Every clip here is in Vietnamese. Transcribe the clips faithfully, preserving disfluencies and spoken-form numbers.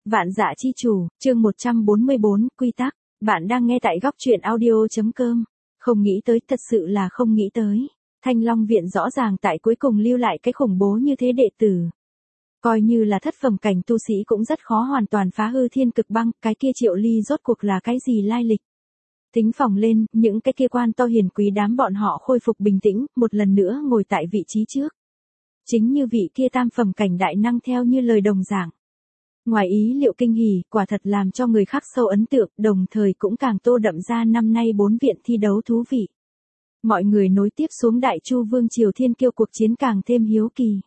Vạn Dạ Chi Chủ, chương một trăm bốn mươi bốn, quy tắc. Bạn đang nghe tại góc truyện audio.com. Không nghĩ tới, thật sự là không nghĩ tới. Thanh Long Viện rõ ràng tại cuối cùng lưu lại cái khủng bố như thế đệ tử. Coi như là thất phẩm cảnh tu sĩ cũng rất khó hoàn toàn phá hư thiên cực băng, cái kia Triệu Ly rốt cuộc là cái gì lai lịch. Tính phòng lên, những cái kia quan to hiền quý đám bọn họ khôi phục bình tĩnh, một lần nữa ngồi tại vị trí trước. Chính như vị kia tam phẩm cảnh đại năng theo như lời đồng dạng. Ngoài ý liệu kinh hỉ, quả thật làm cho người khác sâu ấn tượng, đồng thời cũng càng tô đậm ra năm nay bốn viện thi đấu thú vị. Mọi người nối tiếp xuống Đại Chu Vương Triều Thiên Kiêu cuộc chiến càng thêm hiếu kỳ.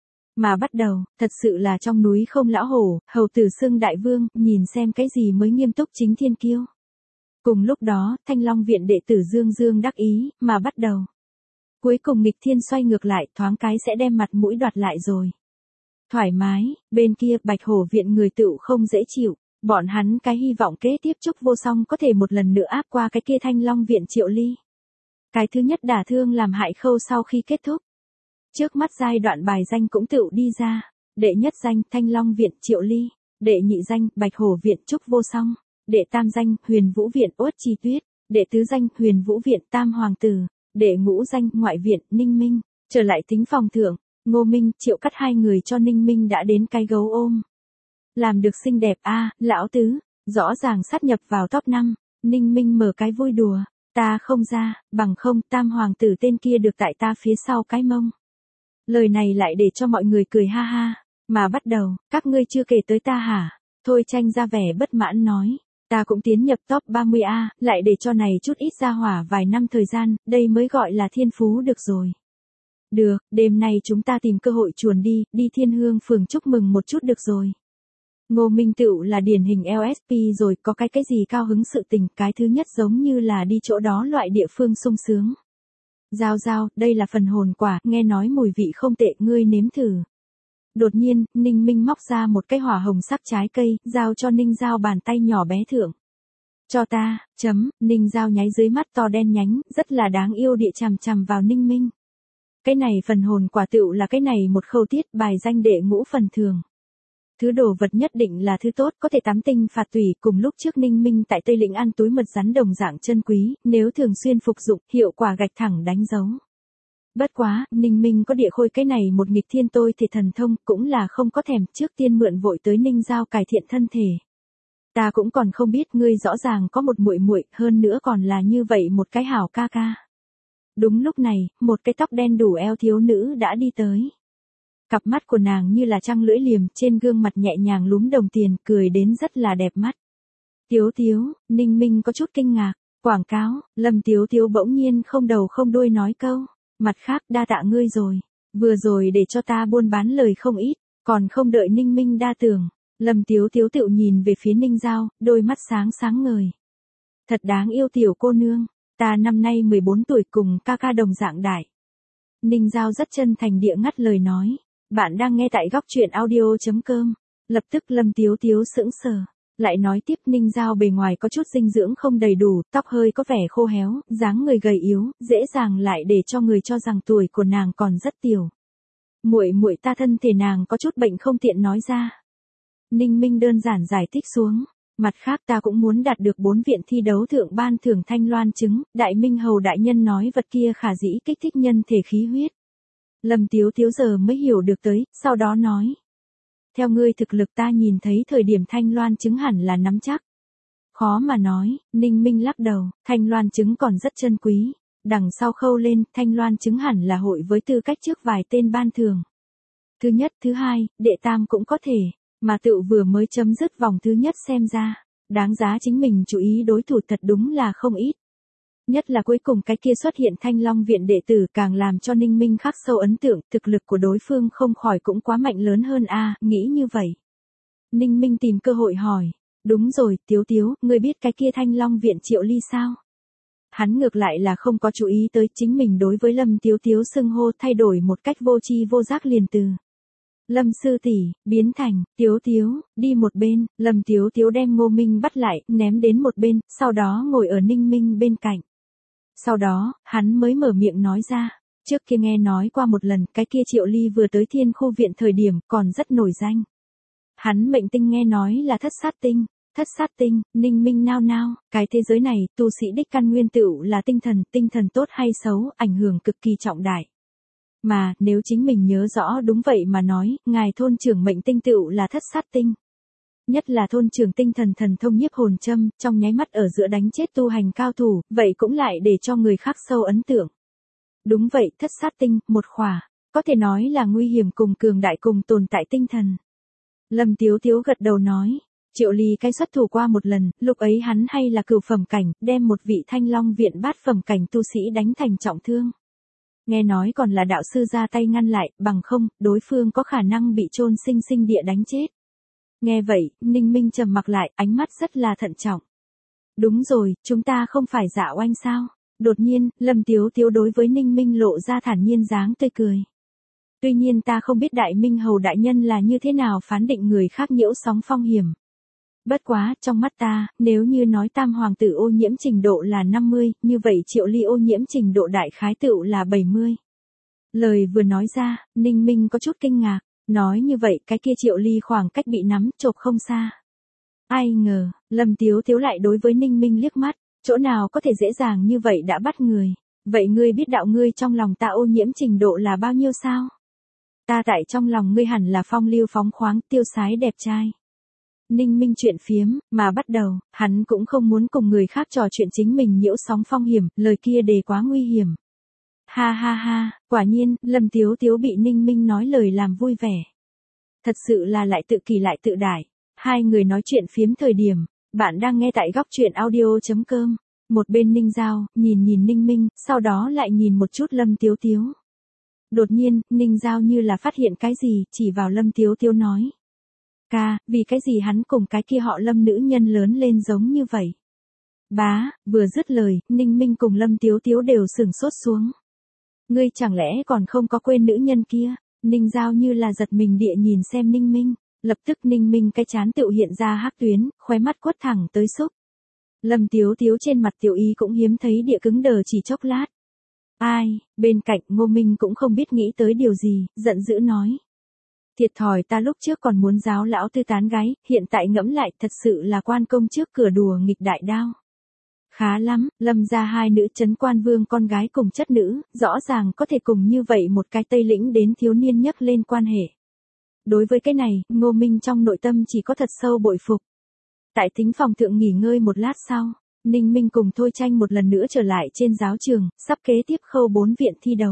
Mà bắt đầu, thật sự là trong núi không lão hổ, hầu tử xưng đại vương, nhìn xem cái gì mới nghiêm túc chính thiên kiêu. Cùng lúc đó, Thanh Long Viện đệ tử Dương Dương đắc ý, mà bắt đầu. Cuối cùng nghịch thiên xoay ngược lại, thoáng cái sẽ đem mặt mũi đoạt lại rồi. Thoải mái, bên kia Bạch Hổ Viện người tựu không dễ chịu, bọn hắn cái hy vọng kế tiếp Trúc Vô Song có thể một lần nữa áp qua cái kia Thanh Long Viện Triệu Ly. Cái thứ nhất đả thương làm hại khâu sau khi kết thúc. Trước mắt giai đoạn bài danh cũng tựu đi ra, đệ nhất danh Thanh Long Viện Triệu Ly, đệ nhị danh Bạch Hổ Viện Trúc Vô Song, đệ tam danh Huyền Vũ Viện Uất Chi Tuyết, đệ tứ danh Huyền Vũ Viện Tam Hoàng Tử, đệ ngũ danh Ngoại Viện Ninh Minh. Trở lại tính phòng thưởng, Ngô Minh, Triệu Cắt hai người cho Ninh Minh đã đến cái gấu ôm. Làm được xinh đẹp a, à, lão tứ, rõ ràng sát nhập vào top năm, Ninh Minh mở cái vui đùa, ta không ra, bằng không Tam Hoàng Tử tên kia được tại ta phía sau cái mông. Lời này lại để cho mọi người cười ha ha, mà bắt đầu, các ngươi chưa kể tới ta hả? Thôi Tranh ra vẻ bất mãn nói, ta cũng tiến nhập top ba mươi a, lại để cho này chút ít ra hỏa vài năm thời gian, đây mới gọi là thiên phú được rồi. Được, đêm nay chúng ta tìm cơ hội chuồn đi, đi Thiên Hương phường chúc mừng một chút được rồi. Ngô Minh Tựu là điển hình lờ ét pê rồi, có cái cái gì cao hứng sự tình, cái thứ nhất giống như là đi chỗ đó loại địa phương sung sướng. Giao giao, đây là phần hồn quả, nghe nói mùi vị không tệ, ngươi nếm thử. Đột nhiên, Ninh Minh móc ra một cái hỏa hồng sắc trái cây, giao cho Ninh Giao bàn tay nhỏ bé thượng. Cho ta, chấm, Ninh Giao nháy dưới mắt to đen nhánh, rất là đáng yêu địa chằm chằm vào Ninh Minh. Cái này phần hồn quả tựu là cái này một khâu tiết bài danh đệ ngũ phần thường. Thứ đồ vật nhất định là thứ tốt, có thể tám tinh phạt tùy, cùng lúc trước Ninh Minh tại Tây Lĩnh ăn túi mật rắn đồng dạng chân quý, nếu thường xuyên phục dụng, hiệu quả gạch thẳng đánh dấu. Bất quá, Ninh Minh có địa khôi cái này một nghịch thiên tôi thì thần thông, cũng là không có thèm, trước tiên mượn vội tới Ninh Giao cải thiện thân thể. Ta cũng còn không biết, ngươi rõ ràng có một muội muội, hơn nữa còn là như vậy một cái hảo ca ca. Đúng lúc này, một cái tóc đen đủ eo thiếu nữ đã đi tới. Cặp mắt của nàng như là trăng lưỡi liềm, trên gương mặt nhẹ nhàng lúm đồng tiền, cười đến rất là đẹp mắt. Tiếu Tiếu, Ninh Minh có chút kinh ngạc, quảng cáo, Lâm Tiếu Tiếu bỗng nhiên không đầu không đuôi nói câu, mặt khác đa tạ ngươi rồi, vừa rồi để cho ta buôn bán lời không ít, còn không đợi Ninh Minh đa tưởng, Lâm Tiếu Tiếu tự nhìn về phía Ninh Giao, đôi mắt sáng sáng ngời. Thật đáng yêu tiểu cô nương. Ta năm nay mười bốn tuổi cùng ca ca đồng dạng đại. Ninh Giao rất chân thành địa ngắt lời nói. Bạn đang nghe tại góc truyện audio.com. Lập tức Lâm Tiếu Tiếu sững sờ. Lại nói tiếp Ninh Giao bề ngoài có chút dinh dưỡng không đầy đủ, tóc hơi có vẻ khô héo, dáng người gầy yếu, dễ dàng lại để cho người cho rằng tuổi của nàng còn rất tiểu. Muội muội ta thân thể nàng có chút bệnh không tiện nói ra. Ninh Minh đơn giản giải thích xuống. Mặt khác ta cũng muốn đạt được bốn viện thi đấu thượng ban thưởng thanh loan chứng, Đại Minh Hầu đại nhân nói vật kia khả dĩ kích thích nhân thể khí huyết. Lâm Tiếu Tiếu giờ mới hiểu được tới, sau đó nói. Theo ngươi thực lực ta nhìn thấy thời điểm thanh loan chứng hẳn là nắm chắc. Khó mà nói, Ninh Minh lắc đầu, thanh loan chứng còn rất chân quý. Đằng sau khâu lên, thanh loan chứng hẳn là hội với tư cách trước vài tên ban thưởng. Thứ nhất, thứ hai, đệ tam cũng có thể. Mà tựu vừa mới chấm dứt vòng thứ nhất xem ra, đáng giá chính mình chú ý đối thủ thật đúng là không ít. Nhất là cuối cùng cái kia xuất hiện Thanh Long Viện đệ tử càng làm cho Ninh Minh khắc sâu ấn tượng, thực lực của đối phương không khỏi cũng quá mạnh lớn hơn a, à, nghĩ như vậy. Ninh Minh tìm cơ hội hỏi, đúng rồi, Tiếu Tiếu, ngươi biết cái kia Thanh Long Viện Triệu Ly sao? Hắn ngược lại là không có chú ý tới chính mình đối với Lâm Tiếu Tiếu xưng hô thay đổi một cách vô tri vô giác liền từ. Lâm sư tỷ, biến thành, Tiếu Tiếu, đi một bên, Lâm Tiếu Tiếu đem Ngô Minh bắt lại, ném đến một bên, sau đó ngồi ở Ninh Minh bên cạnh. Sau đó, hắn mới mở miệng nói ra, trước kia nghe nói qua một lần, cái kia Triệu Ly vừa tới Thiên Khu Viện thời điểm, còn rất nổi danh. Hắn mệnh tinh nghe nói là thất sát tinh. Thất sát tinh, Ninh Minh nao nao, cái thế giới này, tu sĩ đích căn nguyên tựu là tinh thần, tinh thần tốt hay xấu, ảnh hưởng cực kỳ trọng đại. Mà, nếu chính mình nhớ rõ đúng vậy mà nói, ngài thôn trưởng mệnh tinh tựu là thất sát tinh. Nhất là thôn trưởng tinh thần thần thông nhiếp hồn châm, trong nháy mắt ở giữa đánh chết tu hành cao thủ, vậy cũng lại để cho người khác sâu ấn tượng. Đúng vậy, thất sát tinh, một khỏa, có thể nói là nguy hiểm cùng cường đại cùng tồn tại tinh thần. Lâm Tiếu Tiếu gật đầu nói. Triệu Ly cái xuất thủ qua một lần, lúc ấy hắn hay là cửu phẩm cảnh, đem một vị Thanh Long viện bát phẩm cảnh tu sĩ đánh thành trọng thương. Nghe nói còn là đạo sư ra tay ngăn lại, bằng không, đối phương có khả năng bị chôn sinh sinh địa đánh chết. Nghe vậy, Ninh Minh trầm mặc lại, ánh mắt rất là thận trọng. Đúng rồi, chúng ta không phải dạ oanh sao? Đột nhiên, Lâm Tiếu Tiếu đối với Ninh Minh lộ ra thản nhiên dáng tươi cười. Tuy nhiên ta không biết Đại Minh Hầu đại nhân là như thế nào phán định người khác nhiễu sóng phong hiểm. Bất quá, trong mắt ta, nếu như nói tam hoàng tử ô nhiễm trình độ là năm mươi, như vậy Triệu Ly ô nhiễm trình độ đại khái tựu là bảy mươi. Lời vừa nói ra, Ninh Minh có chút kinh ngạc, nói như vậy cái kia Triệu Ly khoảng cách bị nắm chộp không xa. Ai ngờ, Lâm Tiếu Tiếu lại đối với Ninh Minh liếc mắt, chỗ nào có thể dễ dàng như vậy đã bắt người. Vậy ngươi biết đạo ngươi trong lòng ta ô nhiễm trình độ là bao nhiêu sao? Ta tại trong lòng ngươi hẳn là phong lưu phóng khoáng, tiêu sái đẹp trai. Ninh Minh chuyện phiếm, mà bắt đầu, hắn cũng không muốn cùng người khác trò chuyện chính mình nhiễu sóng phong hiểm, lời kia đề quá nguy hiểm. Ha ha ha, quả nhiên, Lâm Tiếu Tiếu bị Ninh Minh nói lời làm vui vẻ. Thật sự là lại tự kỳ lại tự đại. Hai người nói chuyện phiếm thời điểm, bạn đang nghe tại góc truyện audio chấm com. Một bên Ninh Giao, nhìn nhìn Ninh Minh, sau đó lại nhìn một chút Lâm Tiếu Tiếu. Đột nhiên, Ninh Giao như là phát hiện cái gì, chỉ vào Lâm Tiếu Tiếu nói. Ca, vì cái gì hắn cùng cái kia họ Lâm nữ nhân lớn lên giống như vậy? Bá, vừa dứt lời, Ninh Minh cùng Lâm Tiếu Tiếu đều sửng sốt xuống. Ngươi chẳng lẽ còn không có quên nữ nhân kia? Ninh Giao như là giật mình địa nhìn xem Ninh Minh, lập tức Ninh Minh cái chán tựu hiện ra hắc tuyến, khóe mắt quất thẳng tới xúc. Lâm Tiếu Tiếu trên mặt tiểu y cũng hiếm thấy địa cứng đờ chỉ chốc lát. Ai, bên cạnh Ngô Minh cũng không biết nghĩ tới điều gì, giận dữ nói. Thiệt thòi ta lúc trước còn muốn giáo lão tư tán gái, hiện tại ngẫm lại thật sự là quan công trước cửa đùa nghịch đại đao. Khá lắm, Lâm ra hai nữ trấn quan vương con gái cùng chất nữ, rõ ràng có thể cùng như vậy một cái Tây Lĩnh đến thiếu niên nhắc lên quan hệ. Đối với cái này, Ngô Minh trong nội tâm chỉ có thật sâu bội phục. Tại thính phòng thượng nghỉ ngơi một lát sau, Ninh Minh cùng Thôi Tranh một lần nữa trở lại trên giáo trường, sắp kế tiếp khâu bốn viện thi đấu.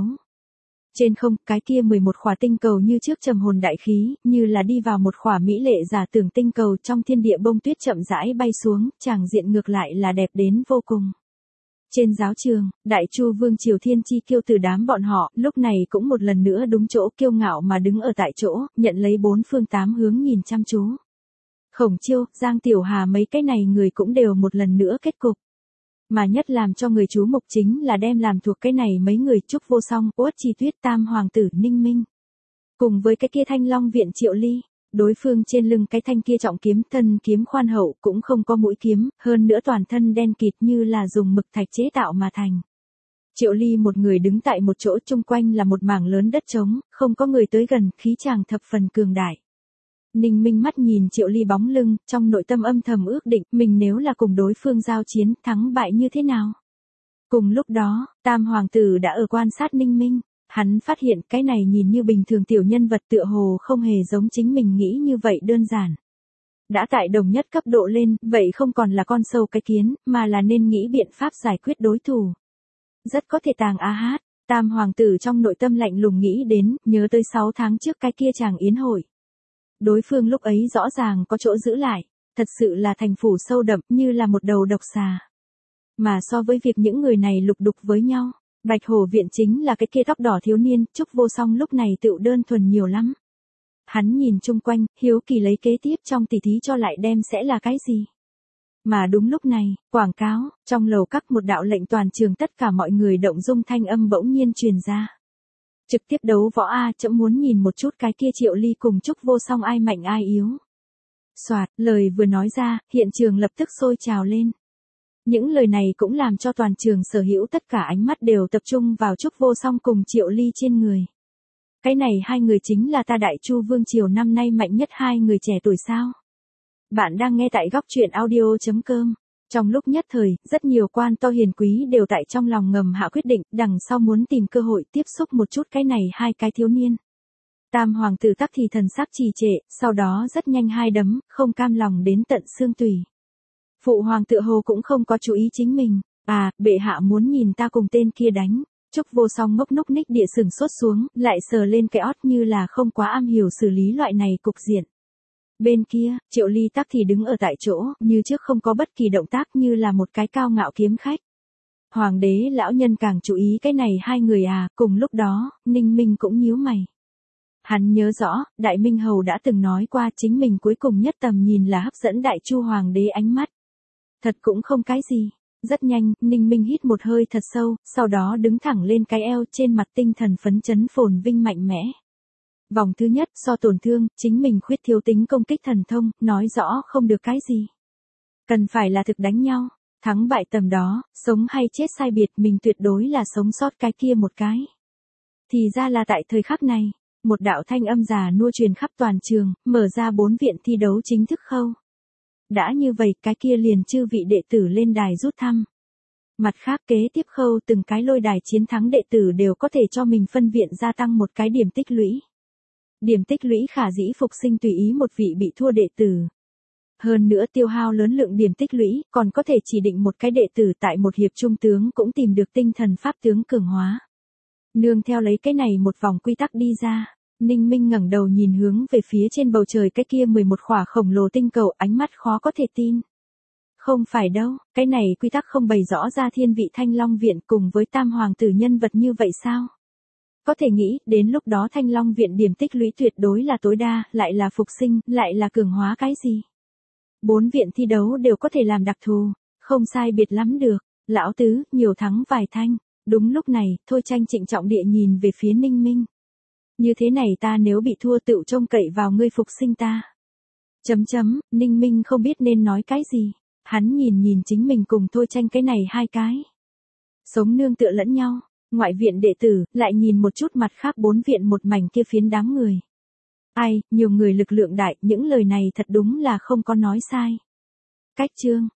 Trên không, cái kia mười một khỏa tinh cầu như trước trầm hồn đại khí, như là đi vào một khỏa mỹ lệ giả tưởng tinh cầu trong thiên địa bông tuyết chậm rãi bay xuống, tràng diện ngược lại là đẹp đến vô cùng. Trên giáo trường, Đại Chu Vương Triều Thiên Chi Kiêu từ đám bọn họ, lúc này cũng một lần nữa đúng chỗ kiêu ngạo mà đứng ở tại chỗ, nhận lấy bốn phương tám hướng nhìn chăm chú. Khổng Chiêu, Giang Tiểu Hà mấy cái này người cũng đều một lần nữa kết cục. Mà nhất làm cho người chú mục chính là đem làm thuộc cái này mấy người Trúc Vô Song, Uất Chi Tuyết tam hoàng tử Ninh Minh. Cùng với cái kia Thanh Long viện Triệu Ly, đối phương trên lưng cái thanh kia trọng kiếm thân kiếm khoan hậu cũng không có mũi kiếm, hơn nữa toàn thân đen kịt như là dùng mực thạch chế tạo mà thành. Triệu Ly một người đứng tại một chỗ chung quanh là một mảng lớn đất trống, không có người tới gần, khí chàng thập phần cường đại. Ninh Minh mắt nhìn Triệu Ly bóng lưng, trong nội tâm âm thầm ước định, mình nếu là cùng đối phương giao chiến, thắng bại như thế nào. Cùng lúc đó, Tam Hoàng tử đã ở quan sát Ninh Minh, hắn phát hiện cái này nhìn như bình thường tiểu nhân vật tựa hồ không hề giống chính mình nghĩ như vậy đơn giản. Đã tại đồng nhất cấp độ lên, vậy không còn là con sâu cái kiến, mà là nên nghĩ biện pháp giải quyết đối thủ. Rất có thể tàng a hát, Tam Hoàng tử trong nội tâm lạnh lùng nghĩ đến, nhớ tới sáu tháng trước cái kia chàng yến hội. Đối phương lúc ấy rõ ràng có chỗ giữ lại, thật sự là thành phủ sâu đậm như là một đầu độc xà. Mà so với việc những người này lục đục với nhau, Bạch Hổ viện chính là cái kia tóc đỏ thiếu niên, Trúc Vô Song lúc này tựu đơn thuần nhiều lắm. Hắn nhìn chung quanh, hiếu kỳ lấy kế tiếp trong tỷ thí cho lại đem sẽ là cái gì. Mà đúng lúc này, quảng cáo, trong lầu các một đạo lệnh toàn trường tất cả mọi người động dung thanh âm bỗng nhiên truyền ra. Trực tiếp đấu võ A chậm muốn nhìn một chút cái kia Triệu Ly cùng Trúc Vô Song ai mạnh ai yếu. Soạt, lời vừa nói ra, hiện trường lập tức sôi trào lên. Những lời này cũng làm cho toàn trường sở hữu tất cả ánh mắt đều tập trung vào Trúc Vô Song cùng Triệu Ly trên người. Cái này hai người chính là ta Đại Chu Vương Triều năm nay mạnh nhất hai người trẻ tuổi sao? Bạn đang nghe tại góc truyện audio.com. Trong lúc nhất thời, rất nhiều quan to hiền quý đều tại trong lòng ngầm hạ quyết định, đằng sau muốn tìm cơ hội tiếp xúc một chút cái này hai cái thiếu niên. Tam hoàng tử tắc thì thần sắc trì trệ, sau đó rất nhanh hai đấm, không cam lòng đến tận xương tủy. Phụ hoàng tựa hồ cũng không có chú ý chính mình, à, bệ hạ muốn nhìn ta cùng tên kia đánh. Trúc Vô Song ngốc núc ních địa sừng sốt xuống, lại sờ lên cái ót như là không quá am hiểu xử lý loại này cục diện. Bên kia, Triệu Ly tắc thì đứng ở tại chỗ, như trước không có bất kỳ động tác, như là một cái cao ngạo kiếm khách. Hoàng đế lão nhân càng chú ý cái này hai người à, cùng lúc đó, Ninh Minh cũng nhíu mày. Hắn nhớ rõ, Đại Minh Hầu đã từng nói qua chính mình cuối cùng nhất tầm nhìn là hấp dẫn Đại Chu Hoàng đế ánh mắt. Thật cũng không cái gì. Rất nhanh, Ninh Minh hít một hơi thật sâu, sau đó đứng thẳng lên cái eo, trên mặt tinh thần phấn chấn phồn vinh mạnh mẽ. Vòng thứ nhất, so tổn thương, chính mình khuyết thiếu tính công kích thần thông, nói rõ không được cái gì. Cần phải là thực đánh nhau, thắng bại tầm đó, sống hay chết sai biệt, mình tuyệt đối là sống sót cái kia một cái. Thì ra là tại thời khắc này, một đạo thanh âm già nua truyền khắp toàn trường, mở ra bốn viện thi đấu chính thức khâu. Đã như vậy, cái kia liền chư vị đệ tử lên đài rút thăm. Mặt khác kế tiếp khâu từng cái lôi đài chiến thắng đệ tử đều có thể cho mình phân viện gia tăng một cái điểm tích lũy. Điểm tích lũy khả dĩ phục sinh tùy ý một vị bị thua đệ tử. Hơn nữa tiêu hao lớn lượng điểm tích lũy, còn có thể chỉ định một cái đệ tử tại một hiệp trung tướng cũng tìm được tinh thần pháp tướng cường hóa. Nương theo lấy cái này một vòng quy tắc đi ra. Ninh Minh ngẩng đầu nhìn hướng về phía trên bầu trời cái kia mười một khỏa khổng lồ tinh cầu, ánh mắt khó có thể tin. Không phải đâu, cái này quy tắc không bày rõ ra thiên vị Thanh Long Viện cùng với tam hoàng tử nhân vật như vậy sao? Có thể nghĩ, đến lúc đó Thanh Long Viện điểm tích lũy tuyệt đối là tối đa, lại là phục sinh, lại là cường hóa cái gì? Bốn viện thi đấu đều có thể làm đặc thù, không sai biệt lắm được. Lão tứ, nhiều thắng vài thanh. Đúng lúc này, Thôi Tranh trịnh trọng địa nhìn về phía Ninh Minh. Như thế này ta nếu bị thua tựu trông cậy vào ngươi phục sinh ta. Chấm chấm, Ninh Minh không biết nên nói cái gì. Hắn nhìn nhìn chính mình cùng Thôi Tranh cái này hai cái. Sống nương tựa lẫn nhau, ngoại viện đệ tử, lại nhìn một chút mặt khác bốn viện một mảnh kia phiến đám người. Ai, nhiều người lực lượng đại, những lời này thật đúng là không có nói sai. Cách chương,